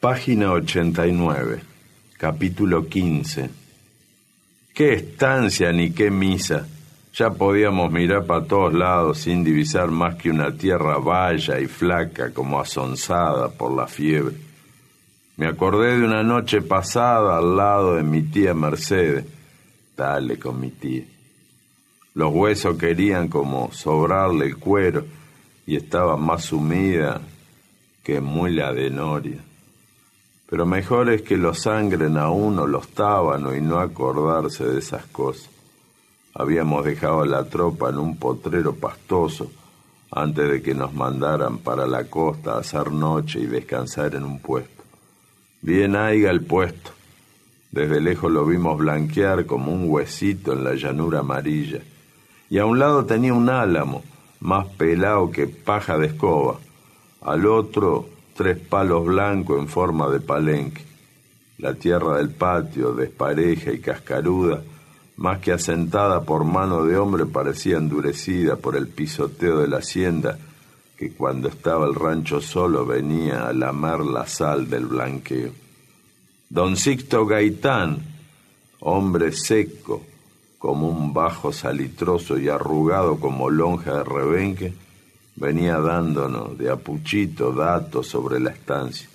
Página 89, capítulo 15. ¡Qué estancia ni qué misa! Ya podíamos mirar para todos lados sin divisar más que una tierra valla y flaca como asonsada por la fiebre. Me acordé de una noche pasada al lado de mi tía Mercedes. Dale con mi tía. Los huesos querían como sobrarle el cuero y estaba más sumida que muela de noria. Pero mejor es que lo sangren a uno los tábanos y no acordarse de esas cosas. Habíamos dejado a la tropa en un potrero pastoso antes de que nos mandaran para la costa a hacer noche y descansar en un puesto. Bien haiga el puesto. Desde lejos lo vimos blanquear como un huesito en la llanura amarilla. Y a un lado tenía un álamo, más pelado que paja de escoba. Al otro, 3 palos blancos en forma de palenque. La tierra del patio, despareja y cascaruda, más que asentada por mano de hombre, parecía endurecida por el pisoteo de la hacienda, que cuando estaba el rancho solo venía a lamer la sal del blanqueo. Don Sixto Gaitán, hombre seco, como un bajo salitroso y arrugado como lonja de rebenque, venía dándonos de a puchito datos sobre la estancia.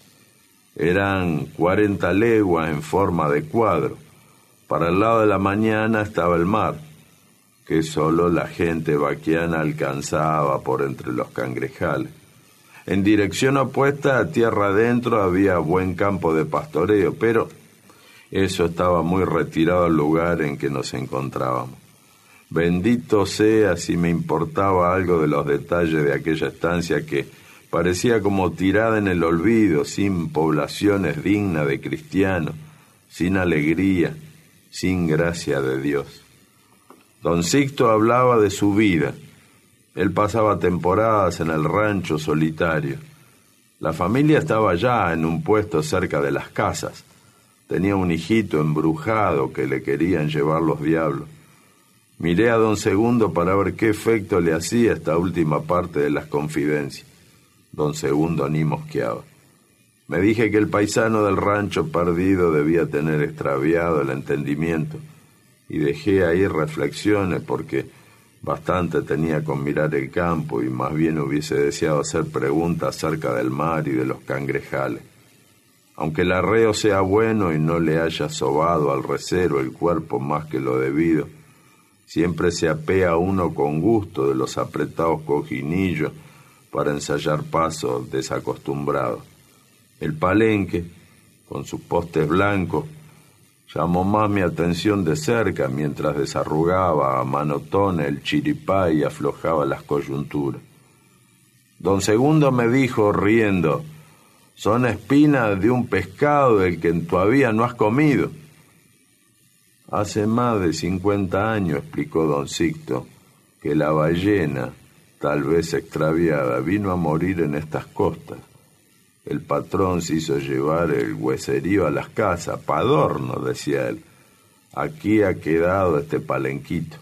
Eran 40 leguas en forma de cuadro. Para el lado de la mañana estaba el mar, que solo la gente vaquiana alcanzaba por entre los cangrejales. En dirección opuesta, a tierra adentro, había buen campo de pastoreo, pero eso estaba muy retirado del lugar en que nos encontrábamos. Bendito sea si me importaba algo de los detalles de aquella estancia que parecía como tirada en el olvido, sin poblaciones dignas de cristianos, sin alegría, sin gracia de Dios. Don Sixto hablaba de su vida. Él pasaba temporadas en el rancho solitario. La familia estaba ya en un puesto cerca de las casas. Tenía un hijito embrujado que le querían llevar los diablos. Miré a don Segundo para ver qué efecto le hacía esta última parte de las confidencias. Don Segundo ni mosqueaba. Me dije que el paisano del rancho perdido debía tener extraviado el entendimiento y dejé ahí reflexiones porque bastante tenía con mirar el campo y más bien hubiese deseado hacer preguntas acerca del mar y de los cangrejales. Aunque el arreo sea bueno y no le haya sobado al recero el cuerpo más que lo debido, siempre se apea uno con gusto de los apretados cojinillos para ensayar pasos desacostumbrados. El palenque, con sus postes blancos, llamó más mi atención de cerca mientras desarrugaba a manotones el chiripá y aflojaba las coyunturas. Don Segundo me dijo, riendo, «Son espinas de un pescado del que todavía no has comido». Hace más de 50 años, explicó don Sixto, que la ballena, tal vez extraviada, vino a morir en estas costas. El patrón se hizo llevar el hueserío a las casas, pa' adorno, decía él. Aquí ha quedado este palenquito.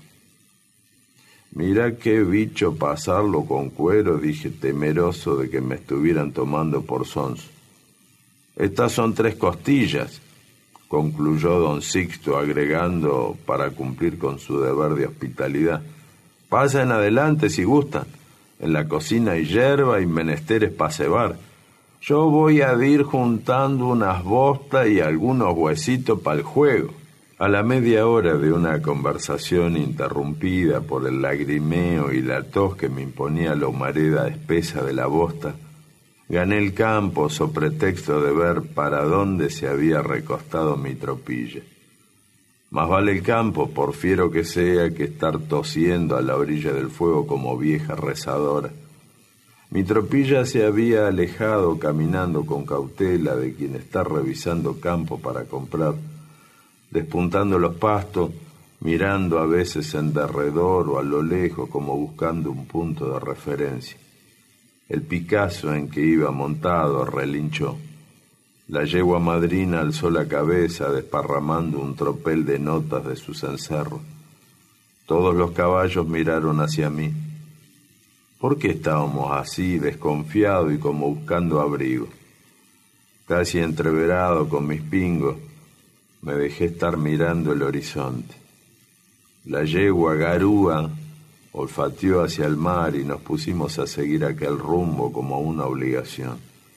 Mirá qué bicho pasarlo con cuero, dije temeroso de que me estuvieran tomando por sonso. Estas son 3 costillas, concluyó don Sixto, agregando para cumplir con su deber de hospitalidad. Pasen adelante si gustan. En la cocina hay hierba y menesteres pa' cebar. Yo voy a ir juntando unas bostas y algunos huesitos para el juego. A la media hora de una conversación interrumpida por el lagrimeo y la tos que me imponía la humareda espesa de la bosta, gané el campo so pretexto de ver para dónde se había recostado mi tropilla. Más vale el campo, por fiero que sea, que estar tosiendo a la orilla del fuego como vieja rezadora. Mi tropilla se había alejado caminando con cautela de quien está revisando campo para comprar, despuntando los pastos, mirando a veces en derredor o a lo lejos como buscando un punto de referencia. El Picasso en que iba montado relinchó. La yegua madrina alzó la cabeza desparramando un tropel de notas de sus encerros. Todos los caballos miraron hacia mí. ¿Por qué estábamos así, desconfiados y como buscando abrigo? Casi entreverado con mis pingos, me dejé estar mirando el horizonte. La yegua Garúa olfateó hacia el mar y nos pusimos a seguir aquel rumbo como una obligación.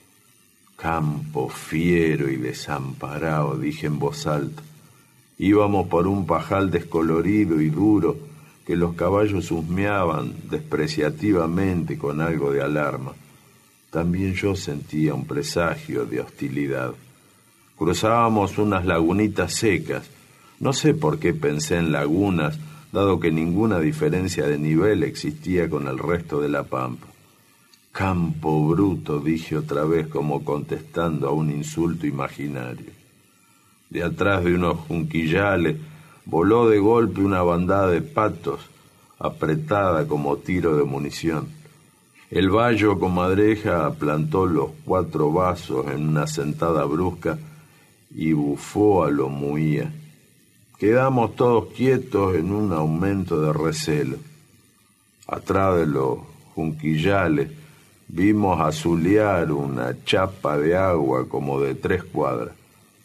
Campo fiero y desamparado, dije en voz alta. Íbamos por un pajal descolorido y duro que los caballos husmeaban despreciativamente con algo de alarma. También yo sentía un presagio de hostilidad. Cruzábamos unas lagunitas secas. No sé por qué pensé en lagunas, dado que ninguna diferencia de nivel existía con el resto de la pampa. Campo bruto, dije otra vez como contestando a un insulto imaginario. De atrás de unos junquillales voló de golpe una bandada de patos, apretada como tiro de munición. El bayo comadreja plantó los 4 vasos en una sentada brusca y bufó a lo muía. Quedamos todos quietos en un aumento de recelo. Atrás de los junquillales vimos azulear una chapa de agua como de 3 cuadras.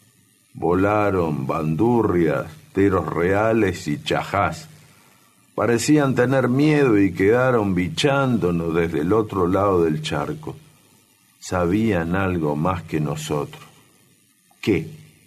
Volaron bandurrias, teros reales y chajás. Parecían tener miedo y quedaron bichándonos desde el otro lado del charco. Sabían algo más que nosotros. ¿Qué?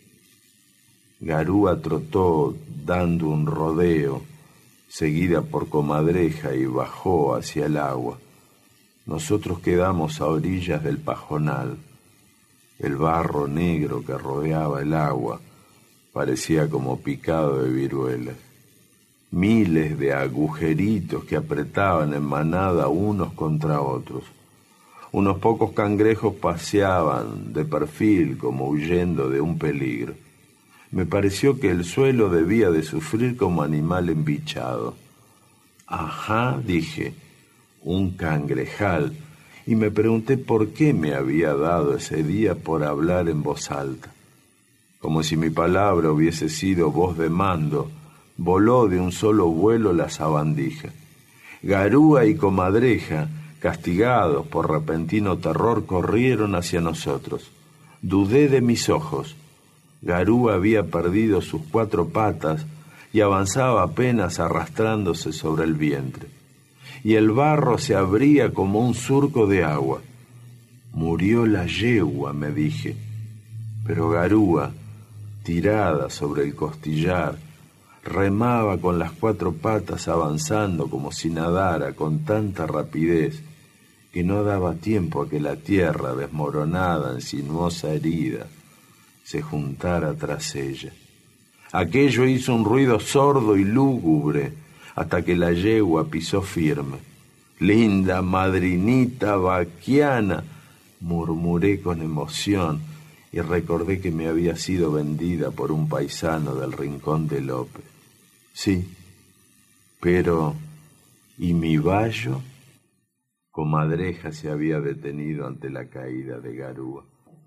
Garúa trotó dando un rodeo, seguida por comadreja, y bajó hacia el agua. Nosotros quedamos a orillas del pajonal. El barro negro que rodeaba el agua parecía como picado de viruelas. Miles de agujeritos que apretaban en manada unos contra otros. Unos pocos cangrejos paseaban de perfil como huyendo de un peligro. Me pareció que el suelo debía de sufrir como animal embichado. Ajá, dije, un cangrejal, y me pregunté por qué me había dado ese día por hablar en voz alta. Como si mi palabra hubiese sido voz de mando, voló de un solo vuelo la sabandija. Garúa y comadreja, castigados por repentino terror, corrieron hacia nosotros. Dudé de mis ojos. Garúa había perdido sus 4 patas y avanzaba apenas arrastrándose sobre el vientre. Y el barro se abría como un surco de agua. Murió la yegua, me dije. Pero Garúa, tirada sobre el costillar, remaba con las 4 patas avanzando como si nadara con tanta rapidez que no daba tiempo a que la tierra, desmoronada en sinuosa herida, se juntara tras ella. Aquello hizo un ruido sordo y lúgubre hasta que la yegua pisó firme. «Linda madrinita vaquiana», murmuré con emoción y recordé que me había sido vendida por un paisano del Rincón de López. Sí, pero ¿y mi bayo? Comadreja se había detenido ante la caída de Garúa.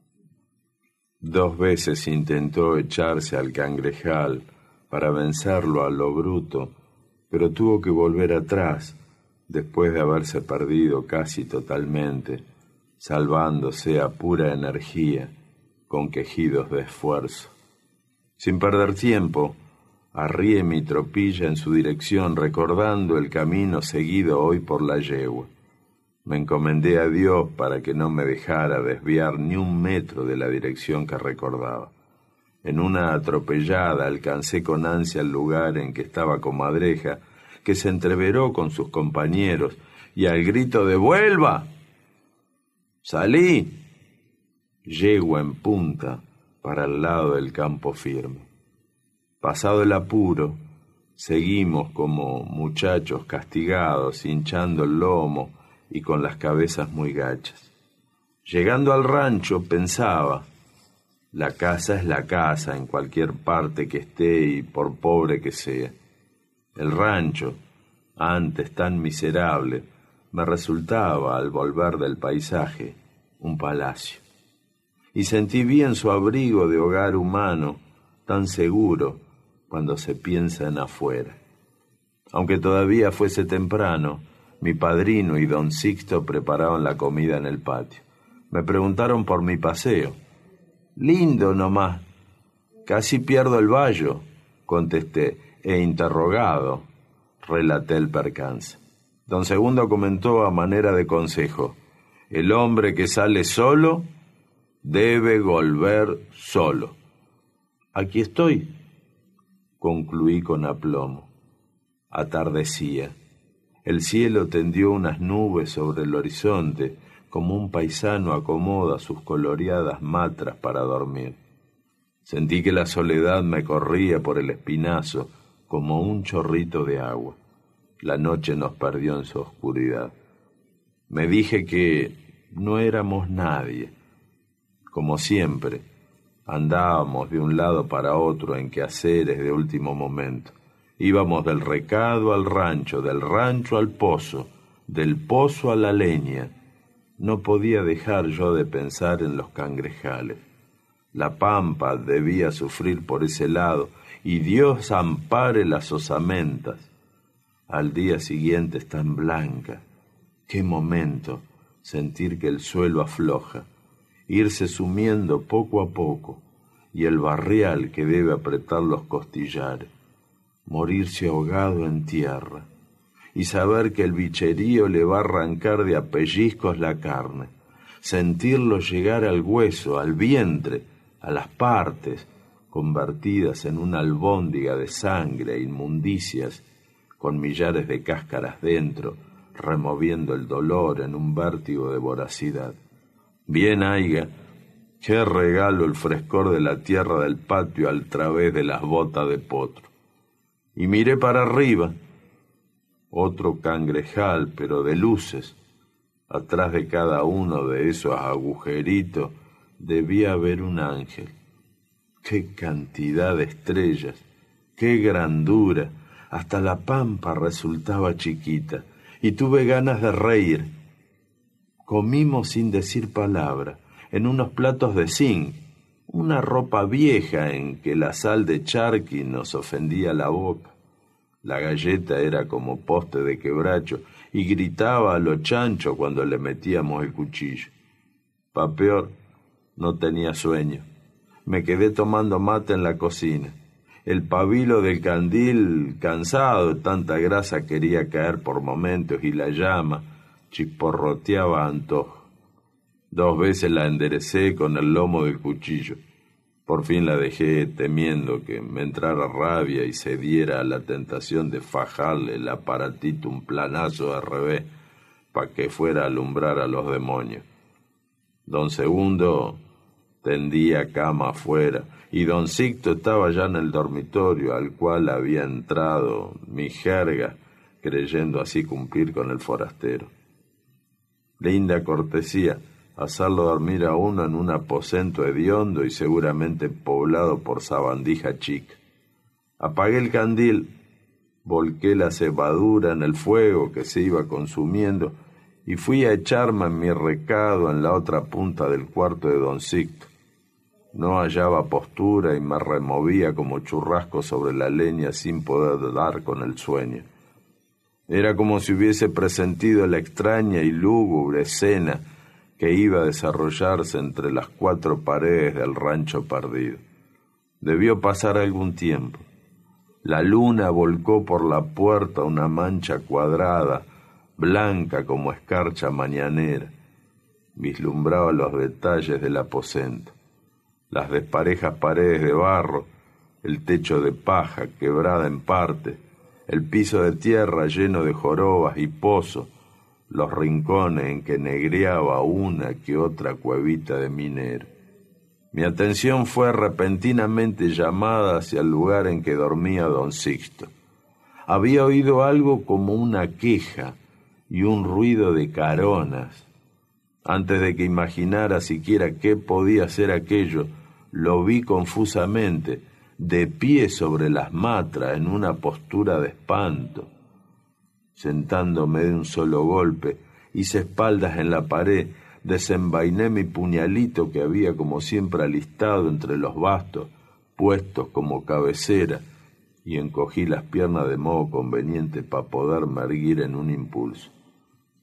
2 veces intentó echarse al cangrejal para vencerlo a lo bruto, pero tuvo que volver atrás después de haberse perdido casi totalmente, salvándose a pura energía con quejidos de esfuerzo. Sin perder tiempo, arrié mi tropilla en su dirección, recordando el camino seguido hoy por la yegua. Me encomendé a Dios para que no me dejara desviar ni un metro de la dirección que recordaba. En una atropellada alcancé con ansia el lugar en que estaba comadreja, que se entreveró con sus compañeros, y al grito de «¡Vuelva!» «¡Salí!», yegua en punta para el lado del campo firme. Pasado el apuro, seguimos como muchachos castigados, hinchando el lomo y con las cabezas muy gachas. Llegando al rancho pensaba, la casa es la casa en cualquier parte que esté y por pobre que sea. El rancho, antes tan miserable, me resultaba, al volver del paisaje, un palacio. Y sentí bien su abrigo de hogar humano, tan seguro cuando se piensa en afuera. Aunque todavía fuese temprano, mi padrino y don Sixto prepararon la comida en el patio. Me preguntaron por mi paseo. Lindo nomás. Casi pierdo el vallo, contesté, e interrogado, relaté el percance. Don Segundo comentó a manera de consejo: el hombre que sale solo debe volver solo. Aquí estoy, concluí con aplomo. Atardecía. El cielo tendió unas nubes sobre el horizonte, como un paisano acomoda sus coloreadas matras para dormir. Sentí que la soledad me corría por el espinazo como un chorrito de agua. La noche nos perdió en su oscuridad. Me dije que no éramos nadie. Como siempre, andábamos de un lado para otro en quehaceres de último momento. Íbamos del recado al rancho, del rancho al pozo, del pozo a la leña. No podía dejar yo de pensar en los cangrejales. La pampa debía sufrir por ese lado, y Dios ampare las osamentas. Al día siguiente están blancas. Qué momento sentir que el suelo afloja, irse sumiendo poco a poco, y el barrial que debe apretar los costillares, morirse ahogado en tierra, y saber que el bicherío le va a arrancar de a pellizcos la carne, sentirlo llegar al hueso, al vientre, a las partes, convertidas en una albóndiga de sangre e inmundicias, con millares de cáscaras dentro, removiendo el dolor en un vértigo de voracidad. Bien haiga, qué regalo el frescor de la tierra del patio al través de las botas de potro. Y miré para arriba, otro cangrejal, pero de luces. Atrás de cada uno de esos agujeritos debía haber un ángel. ¡Qué cantidad de estrellas! ¡Qué grandura! Hasta la pampa resultaba chiquita, y tuve ganas de reír. Comimos sin decir palabra, en unos platos de zinc, una ropa vieja en que la sal de charqui nos ofendía la boca. La galleta era como poste de quebracho y gritaba a lo chancho cuando le metíamos el cuchillo. Pa' peor, no tenía sueño. Me quedé tomando mate en la cocina. El pabilo del candil, cansado de tanta grasa, quería caer por momentos y la llama chisporroteaba a antojo. 2 veces la enderecé con el lomo del cuchillo. Por fin la dejé, temiendo que me entrara rabia y cediera a la tentación de fajarle el aparatito un planazo de revés para que fuera a alumbrar a los demonios. Don Segundo tendía cama afuera y don Sixto estaba ya en el dormitorio al cual había entrado mi jerga, creyendo así cumplir con el forastero. Linda cortesía hacerlo dormir a uno en un aposento hediondo y seguramente poblado por sabandija chica. Apagué el candil, volqué la cebadura en el fuego que se iba consumiendo y fui a echarme en mi recado en la otra punta del cuarto de don Sixto. No hallaba postura y me removía como churrasco sobre la leña sin poder dar con el sueño. Era como si hubiese presentido la extraña y lúgubre escena que iba a desarrollarse entre las 4 paredes del rancho perdido. Debió pasar algún tiempo. La luna volcó por la puerta una mancha cuadrada, blanca como escarcha mañanera. Vislumbraba los detalles del aposento. Las desparejas paredes de barro, el techo de paja quebrada en parte, el piso de tierra lleno de jorobas y pozos, los rincones en que negreaba una que otra cuevita de minero. Mi atención fue repentinamente llamada hacia el lugar en que dormía don Sixto. Había oído algo como una queja y un ruido de caronas. Antes de que imaginara siquiera qué podía ser aquello, lo vi confusamente, de pie sobre las matras en una postura de espanto. Sentándome de un solo golpe, hice espaldas en la pared, desenvainé mi puñalito que había como siempre alistado entre los bastos, puestos como cabecera, y encogí las piernas de modo conveniente para poderme erguir en un impulso.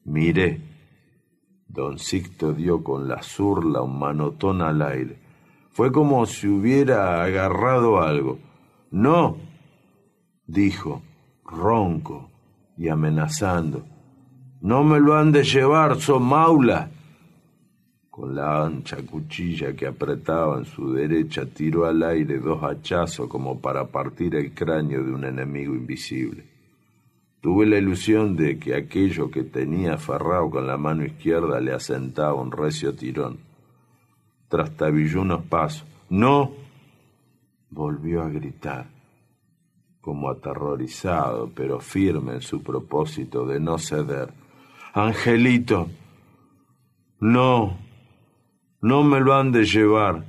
Miré. Don Sixto dio con la zurla un manotón al aire. Fue como si hubiera agarrado algo. «No», dijo, ronco y amenazando. «No me lo han de llevar, so maula». Con la ancha cuchilla que apretaba en su derecha, tiró al aire 2 hachazos como para partir el cráneo de un enemigo invisible. Tuve la ilusión de que aquello que tenía aferrado con la mano izquierda le asentaba un recio tirón. Trastabilló unos pasos. «¡No!», volvió a gritar, como aterrorizado, pero firme en su propósito de no ceder. «Angelito, no, no me lo han de llevar».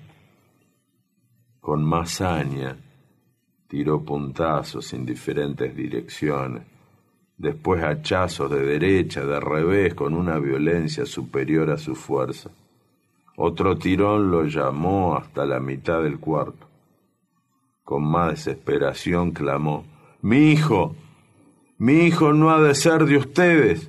Con más saña, tiró puntazos en diferentes direcciones, después hachazos de derecha, de revés, con una violencia superior a su fuerza. Otro tirón lo llamó hasta la mitad del cuarto. Con más desesperación clamó: mi hijo no ha de ser de ustedes».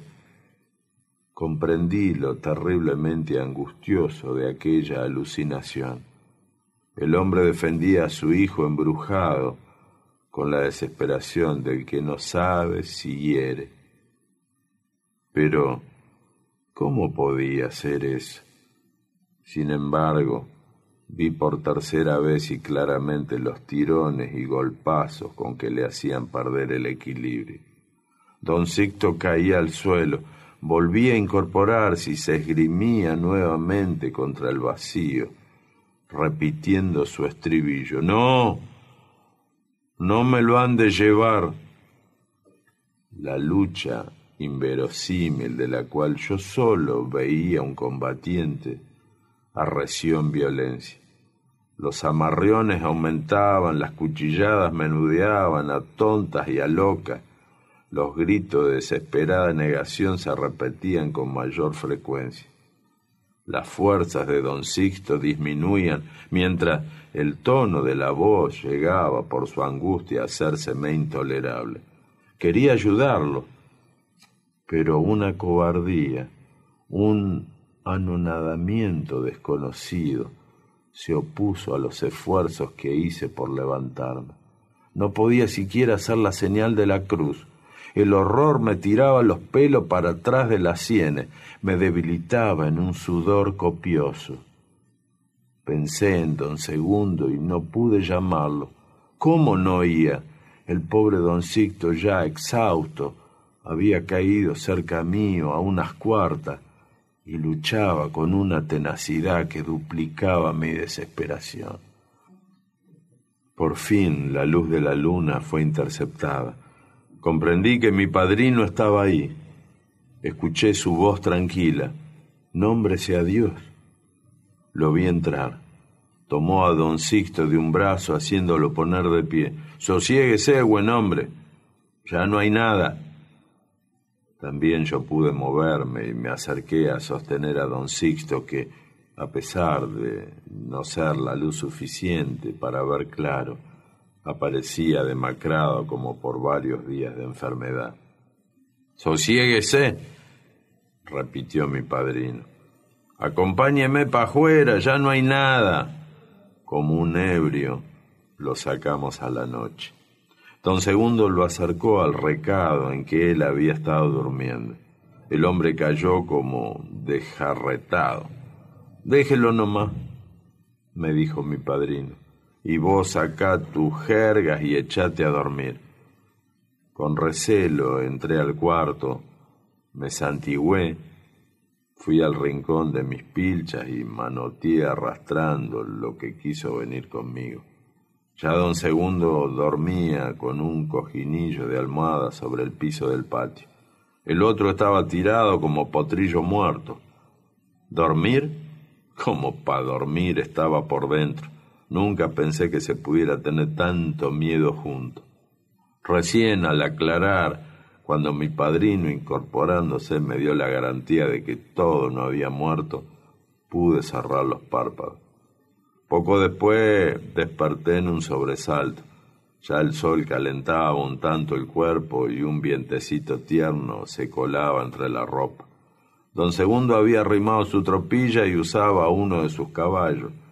Comprendí lo terriblemente angustioso de aquella alucinación. El hombre defendía a su hijo embrujado con la desesperación del que no sabe si hiere. Pero, ¿cómo podía ser eso? Sin embargo, vi por tercera vez y claramente los tirones y golpazos con que le hacían perder el equilibrio. Don Sixto caía al suelo, volvía a incorporarse y se esgrimía nuevamente contra el vacío, repitiendo su estribillo: «No, no me lo han de llevar». La lucha inverosímil de la cual yo solo veía un combatiente arreció en violencia. Los amarreones aumentaban, las cuchilladas menudeaban a tontas y a locas, los gritos de desesperada negación se repetían con mayor frecuencia. Las fuerzas de don Sixto disminuían, mientras el tono de la voz llegaba por su angustia a hacérseme intolerable. Quería ayudarlo, pero una cobardía, un anonadamiento desconocido se opuso a los esfuerzos que hice por levantarme. No podía siquiera hacer la señal de la cruz. El horror me tiraba los pelos para atrás de las sienes, me debilitaba en un sudor copioso. Pensé en don Segundo y no pude llamarlo. ¿Cómo no oía? El pobre don Sixto, ya exhausto, había caído cerca mío a unas cuartas y luchaba con una tenacidad que duplicaba mi desesperación. Por fin la luz de la luna fue interceptada. Comprendí que mi padrino estaba ahí. Escuché su voz tranquila: «Nómbrese a Dios». Lo vi entrar. Tomó a don Sixto de un brazo haciéndolo poner de pie. «Sosiéguese, buen hombre. Ya no hay nada». También yo pude moverme y me acerqué a sostener a don Sixto que, a pesar de no ser la luz suficiente para ver claro, aparecía demacrado como por varios días de enfermedad. «Sosiéguese», repitió mi padrino. «Acompáñeme pa' afuera, ya no hay nada». Como un ebrio, lo sacamos a la noche. Don Segundo lo acercó al recado en que él había estado durmiendo. El hombre cayó como desjarretado. «Déjelo nomás», me dijo mi padrino, «y vos sacá tus jergas y echate a dormir». Con recelo entré al cuarto, me santigué, fui al rincón de mis pilchas y manoteé arrastrando lo que quiso venir conmigo. Ya don Segundo dormía con un cojinillo de almohada sobre el piso del patio. El otro estaba tirado como potrillo muerto. ¿Dormir? Como pa' dormir estaba por dentro. Nunca pensé que se pudiera tener tanto miedo junto. Recién al aclarar, cuando mi padrino, incorporándose, me dio la garantía de que todo no había muerto, pude cerrar los párpados. Poco después desperté en un sobresalto. Ya el sol calentaba un tanto el cuerpo y un vientecito tierno se colaba entre la ropa. Don Segundo había arrimado su tropilla y usaba uno de sus caballos.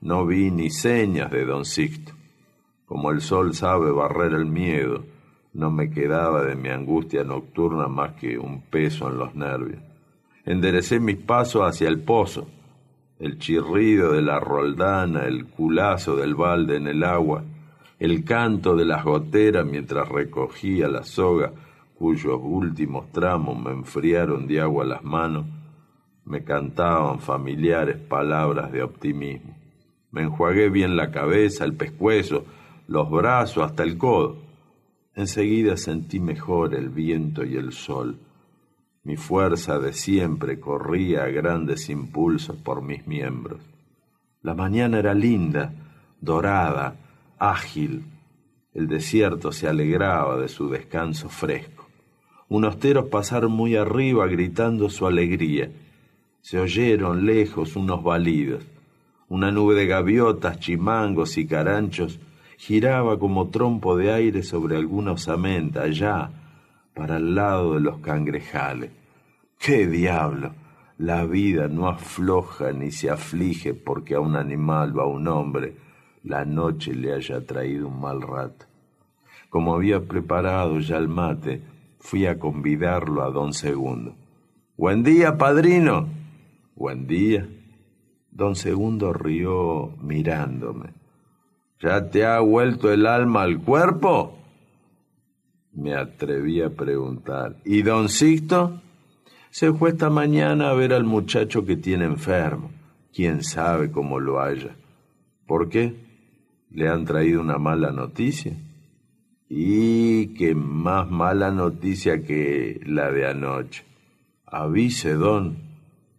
no vi ni señas de don Sixto. Como el sol sabe barrer el miedo, no me quedaba de mi angustia nocturna más que un peso en los nervios. Enderecé mis pasos hacia el pozo. El chirrido de la roldana, el culazo del balde en el agua, el canto de las goteras mientras recogía la soga cuyos últimos tramos me enfriaron de agua las manos, me cantaban familiares palabras de optimismo. Me enjuagué bien la cabeza, el pescuezo, los brazos hasta el codo. Enseguida sentí mejor el viento y el sol. Mi fuerza de siempre corría a grandes impulsos por mis miembros. La mañana era linda, dorada, ágil. El desierto se alegraba de su descanso fresco. Unos teros pasaron muy arriba gritando su alegría. Se oyeron lejos unos balidos. Una nube de gaviotas, chimangos y caranchos giraba como trompo de aire sobre alguna osamenta, allá, para el lado de los cangrejales. ¡Qué diablo! La vida no afloja ni se aflige porque a un animal o a un hombre la noche le haya traído un mal rato. Como había preparado ya el mate, fui a convidarlo a don Segundo. «¡Buen día, padrino!». «Buen día». Don Segundo rió mirándome. «¿Ya te ha vuelto el alma al cuerpo?». Me atreví a preguntar. «¿Y don Sixto?». «Se fue esta mañana a ver al muchacho que tiene enfermo. Quién sabe cómo lo haya». «¿Por qué? ¿Le han traído una mala noticia?». «Y qué más mala noticia que la de anoche». «Avise, don».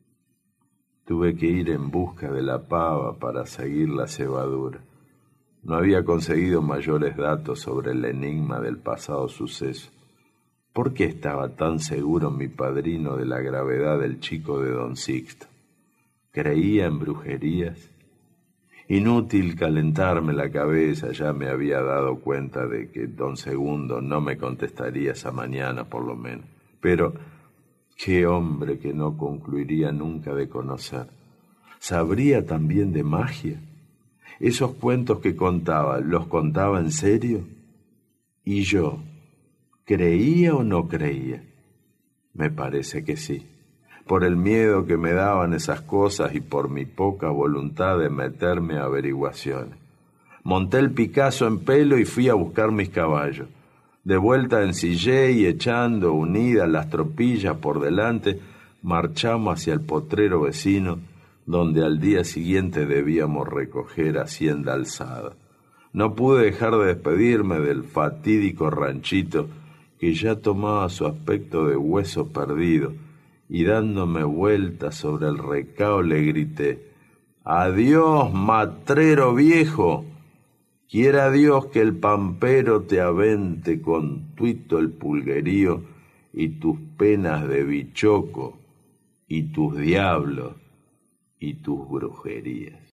Tuve que ir en busca de la pava para seguir la cebadura. No había conseguido mayores datos sobre el enigma del pasado suceso. ¿Por qué estaba tan seguro mi padrino de la gravedad del chico de don Sixto? ¿Creía en brujerías? Inútil calentarme la cabeza, ya me había dado cuenta de que don Segundo no me contestaría esa mañana por lo menos. Pero qué hombre que no concluiría nunca de conocer. ¿Sabría también de magia? ¿Esos cuentos que contaba, los contaba en serio? ¿Y yo, creía o no creía? Me parece que sí. Por el miedo que me daban esas cosas y por mi poca voluntad de meterme a averiguaciones. Monté el Picasso en pelo y fui a buscar mis caballos. De vuelta ensillé y echando unidas las tropillas por delante, marchamos hacia el potrero vecino, donde al día siguiente debíamos recoger hacienda alzada. No pude dejar de despedirme del fatídico ranchito que ya tomaba su aspecto de hueso perdido, y dándome vueltas sobre el recao le grité: «¡Adiós, matrero viejo! Quiera Dios que el pampero te avente con tuito el pulguerío y tus penas de bichoco y tus diablos y tus brujerías».